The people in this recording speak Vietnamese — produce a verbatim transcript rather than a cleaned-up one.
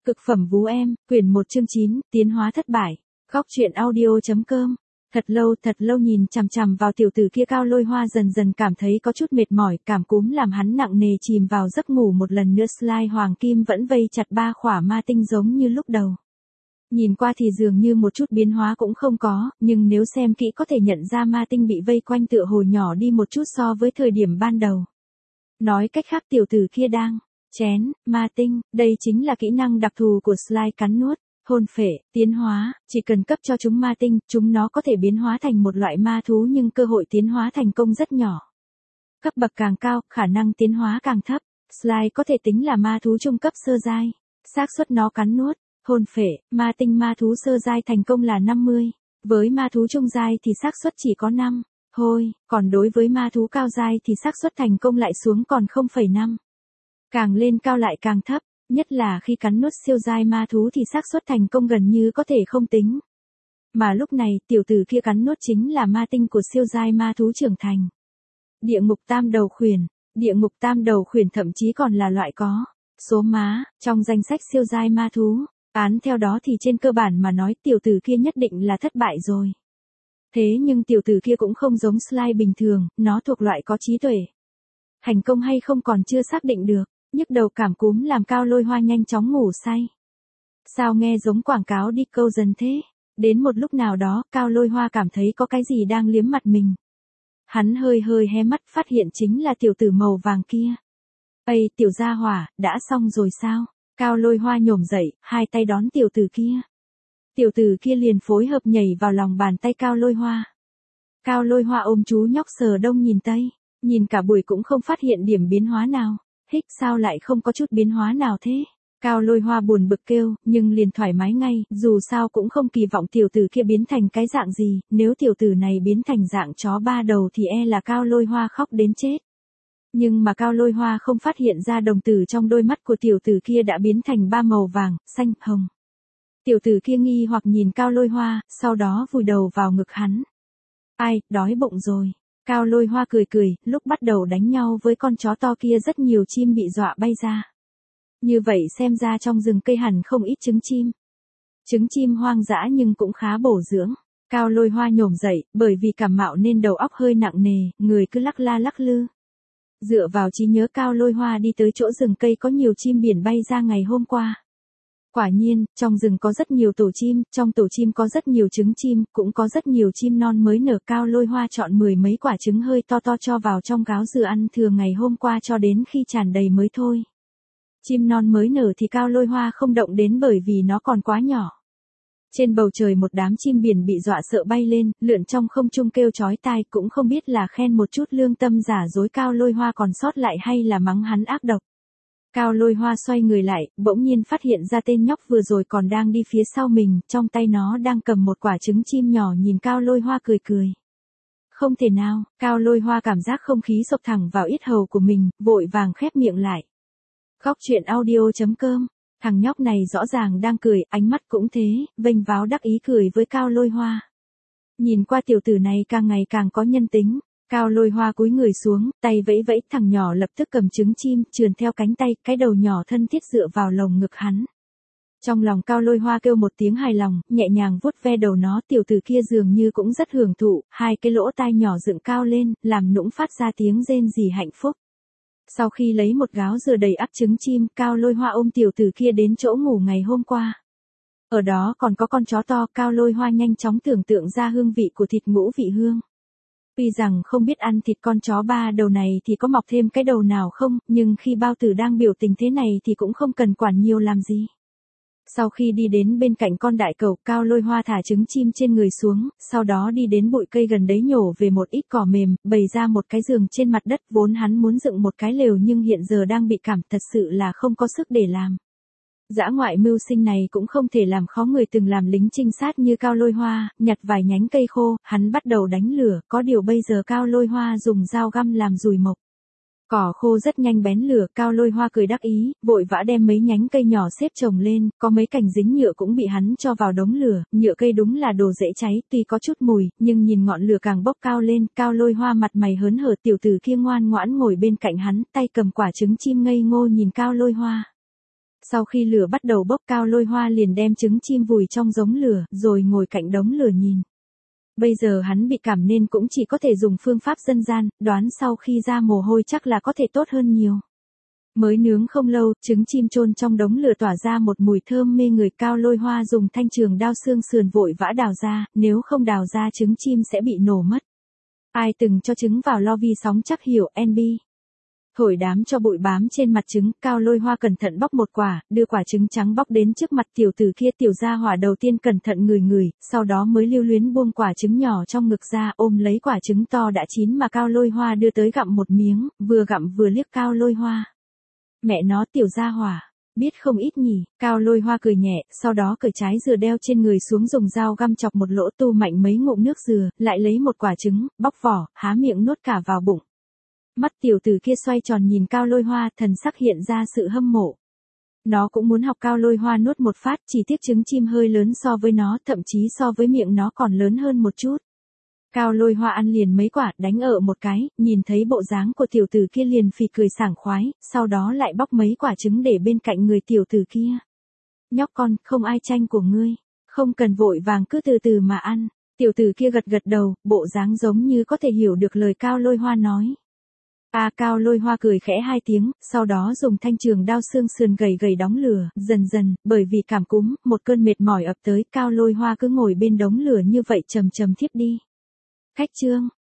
Cực phẩm vú em, quyển một chương chín, tiến hóa thất bại. Góc truyện audio.com. Thật lâu thật lâu nhìn chằm chằm vào tiểu tử kia Cao Lôi Hoa dần dần cảm thấy có chút mệt mỏi, cảm cúm làm hắn nặng nề chìm vào giấc ngủ một lần nữa. Slide hoàng kim vẫn vây chặt ba khỏa ma tinh giống như lúc đầu. Nhìn qua thì dường như một chút biến hóa cũng không có, nhưng nếu xem kỹ có thể nhận ra ma tinh bị vây quanh tựa hồ nhỏ đi một chút so với thời điểm ban đầu. Nói cách khác tiểu tử kia đang chén ma tinh, đây chính là kỹ năng đặc thù của Slide cắn nuốt. Hồn phệ, tiến hóa, chỉ cần cấp cho chúng ma tinh, chúng nó có thể biến hóa thành một loại ma thú nhưng cơ hội tiến hóa thành công rất nhỏ. Cấp bậc càng cao, khả năng tiến hóa càng thấp. Slide có thể tính là ma thú trung cấp sơ giai. Xác suất nó cắn nuốt, hồn phệ, ma tinh ma thú sơ giai thành công là năm mươi. Với ma thú trung giai thì xác suất chỉ có năm. Thôi, còn đối với ma thú cao giai thì xác suất thành công lại xuống còn không phẩy năm. Càng lên cao lại càng thấp. Nhất là khi cắn nuốt siêu giai ma thú thì xác suất thành công gần như có thể không tính. Mà lúc này, tiểu tử kia cắn nuốt chính là ma tinh của siêu giai ma thú trưởng thành. Địa ngục tam đầu khuyển, địa ngục tam đầu khuyển thậm chí còn là loại có số má trong danh sách siêu giai ma thú. Án theo đó thì trên cơ bản mà nói tiểu tử kia nhất định là thất bại rồi. Thế nhưng tiểu tử kia cũng không giống Slide bình thường, nó thuộc loại có trí tuệ. Thành công hay không còn chưa xác định được. Nhức đầu cảm cúm làm Cao Lôi Hoa nhanh chóng ngủ say. Sao nghe giống quảng cáo đi câu dần thế? Đến một lúc nào đó, Cao Lôi Hoa cảm thấy có cái gì đang liếm mặt mình. Hắn hơi hơi hé mắt phát hiện chính là tiểu tử màu vàng kia. Ây, tiểu gia hỏa, đã xong rồi sao? Cao Lôi Hoa nhổm dậy, hai tay đón tiểu tử kia. Tiểu tử kia liền phối hợp nhảy vào lòng bàn tay Cao Lôi Hoa. Cao Lôi Hoa ôm chú nhóc sờ đông nhìn tây, nhìn cả buổi cũng không phát hiện điểm biến hóa nào. Hích sao lại không có chút biến hóa nào thế? Cao Lôi Hoa buồn bực kêu, nhưng liền thoải mái ngay, dù sao cũng không kỳ vọng tiểu tử kia biến thành cái dạng gì, nếu tiểu tử này biến thành dạng chó ba đầu thì e là Cao Lôi Hoa khóc đến chết. Nhưng mà Cao Lôi Hoa không phát hiện ra đồng tử trong đôi mắt của tiểu tử kia đã biến thành ba màu vàng, xanh, hồng. Tiểu tử kia nghi hoặc nhìn Cao Lôi Hoa, sau đó vùi đầu vào ngực hắn. Ai, đói bụng rồi. Cao Lôi Hoa cười cười, lúc bắt đầu đánh nhau với con chó to kia rất nhiều chim bị dọa bay ra. Như vậy xem ra trong rừng cây hẳn không ít trứng chim. Trứng chim hoang dã nhưng cũng khá bổ dưỡng. Cao Lôi Hoa nhổm dậy, bởi vì cảm mạo nên đầu óc hơi nặng nề, người cứ lắc la lắc lư. Dựa vào trí nhớ Cao Lôi Hoa đi tới chỗ rừng cây có nhiều chim biển bay ra ngày hôm qua. Quả nhiên, trong rừng có rất nhiều tổ chim, trong tổ chim có rất nhiều trứng chim, cũng có rất nhiều chim non mới nở. Cao Lôi Hoa chọn mười mấy quả trứng hơi to to cho vào trong gáo dừa ăn thừa ngày hôm qua cho đến khi tràn đầy mới thôi. Chim non mới nở thì Cao Lôi Hoa không động đến bởi vì nó còn quá nhỏ. Trên bầu trời một đám chim biển bị dọa sợ bay lên, lượn trong không trung kêu chói tai, cũng không biết là khen một chút lương tâm giả dối Cao Lôi Hoa còn sót lại hay là mắng hắn ác độc. Cao Lôi Hoa xoay người lại, bỗng nhiên phát hiện ra tên nhóc vừa rồi còn đang đi phía sau mình, trong tay nó đang cầm một quả trứng chim nhỏ nhìn Cao Lôi Hoa cười cười. Không thể nào, Cao Lôi Hoa cảm giác không khí sộc thẳng vào yết hầu của mình, vội vàng khép miệng lại. Góc truyện audio.com, thằng nhóc này rõ ràng đang cười, ánh mắt cũng thế, vênh váo đắc ý cười với Cao Lôi Hoa. Nhìn qua tiểu tử này càng ngày càng có nhân tính. Cao Lôi Hoa cúi người xuống, tay vẫy vẫy, thằng nhỏ lập tức cầm trứng chim, trườn theo cánh tay, cái đầu nhỏ thân thiết dựa vào lồng ngực hắn. Trong lòng Cao Lôi Hoa kêu một tiếng hài lòng, nhẹ nhàng vuốt ve đầu nó, tiểu tử kia dường như cũng rất hưởng thụ, hai cái lỗ tai nhỏ dựng cao lên, làm nũng phát ra tiếng rên rỉ hạnh phúc. Sau khi lấy một gáo dừa đầy ắp trứng chim, Cao Lôi Hoa ôm tiểu tử kia đến chỗ ngủ ngày hôm qua. Ở đó còn có con chó to, Cao Lôi Hoa nhanh chóng tưởng tượng ra hương vị của thịt ngũ vị hương. Tuy rằng không biết ăn thịt con chó ba đầu này thì có mọc thêm cái đầu nào không, nhưng khi bao tử đang biểu tình thế này thì cũng không cần quản nhiều làm gì. Sau khi đi đến bên cạnh con đại cẩu, Cao Lôi Hoa thả trứng chim trên người xuống, sau đó đi đến bụi cây gần đấy nhổ về một ít cỏ mềm, bày ra một cái giường trên mặt đất, vốn hắn muốn dựng một cái lều nhưng hiện giờ đang bị cảm, thật sự là không có sức để làm. Dã ngoại mưu sinh này cũng không thể làm khó người từng làm lính trinh sát như Cao Lôi Hoa, nhặt vài nhánh cây khô, hắn bắt đầu đánh lửa, có điều bây giờ Cao Lôi Hoa dùng dao găm làm dùi mộc. Cỏ khô rất nhanh bén lửa, Cao Lôi Hoa cười đắc ý, vội vã đem mấy nhánh cây nhỏ xếp chồng lên, có mấy cành dính nhựa cũng bị hắn cho vào đống lửa, nhựa cây đúng là đồ dễ cháy, tuy có chút mùi, nhưng nhìn ngọn lửa càng bốc cao lên, Cao Lôi Hoa mặt mày hớn hở, tiểu tử kia ngoan ngoãn ngồi bên cạnh hắn, tay cầm quả trứng chim ngây ngô nhìn Cao Lôi Hoa. Sau khi lửa bắt đầu bốc, Cao Lôi Hoa liền đem trứng chim vùi trong giống lửa, rồi ngồi cạnh đống lửa nhìn. Bây giờ hắn bị cảm nên cũng chỉ có thể dùng phương pháp dân gian, đoán sau khi ra mồ hôi chắc là có thể tốt hơn nhiều. Mới nướng không lâu, trứng chim chôn trong đống lửa tỏa ra một mùi thơm mê người. Cao Lôi Hoa dùng thanh trường đao xương sườn vội vã đào ra, nếu không đào ra trứng chim sẽ bị nổ mất. Ai từng cho trứng vào lò vi sóng chắc hiểu en bê. Thổi đám cho bụi bám trên mặt trứng, Cao Lôi Hoa cẩn thận bóc một quả, đưa quả trứng trắng bóc đến trước mặt tiểu tử kia. Tiểu gia hỏa đầu tiên cẩn thận ngửi ngửi, sau đó mới lưu luyến buông quả trứng nhỏ trong ngực ra, ôm lấy quả trứng to đã chín mà Cao Lôi Hoa đưa tới gặm một miếng, vừa gặm vừa liếc Cao Lôi Hoa. Mẹ nó, tiểu gia hỏa, biết không ít nhỉ. Cao Lôi Hoa cười nhẹ, sau đó cởi trái dừa đeo trên người xuống, dùng dao găm chọc một lỗ, tu mạnh mấy ngụm nước dừa, lại lấy một quả trứng, bóc vỏ, há miệng nuốt cả vào bụng. Mắt tiểu tử kia xoay tròn nhìn Cao Lôi Hoa, thần sắc hiện ra sự hâm mộ. Nó cũng muốn học Cao Lôi Hoa nuốt một phát, chỉ tiếc trứng chim hơi lớn so với nó, thậm chí so với miệng nó còn lớn hơn một chút. Cao Lôi Hoa ăn liền mấy quả, đánh ở một cái, nhìn thấy bộ dáng của tiểu tử kia liền phì cười sảng khoái, sau đó lại bóc mấy quả trứng để bên cạnh người tiểu tử kia. Nhóc con, không ai tranh của ngươi, không cần vội vàng, cứ từ từ mà ăn. Tiểu tử kia gật gật đầu, bộ dáng giống như có thể hiểu được lời Cao Lôi Hoa nói. À, Cao Lôi Hoa cười khẽ hai tiếng, sau đó dùng thanh trường đao xương sườn gầy gầy đóng lửa. Dần dần, bởi vì cảm cúm, một cơn mệt mỏi ập tới, Cao Lôi Hoa cứ ngồi bên đống lửa như vậy trầm trầm thiếp đi. Khách trương.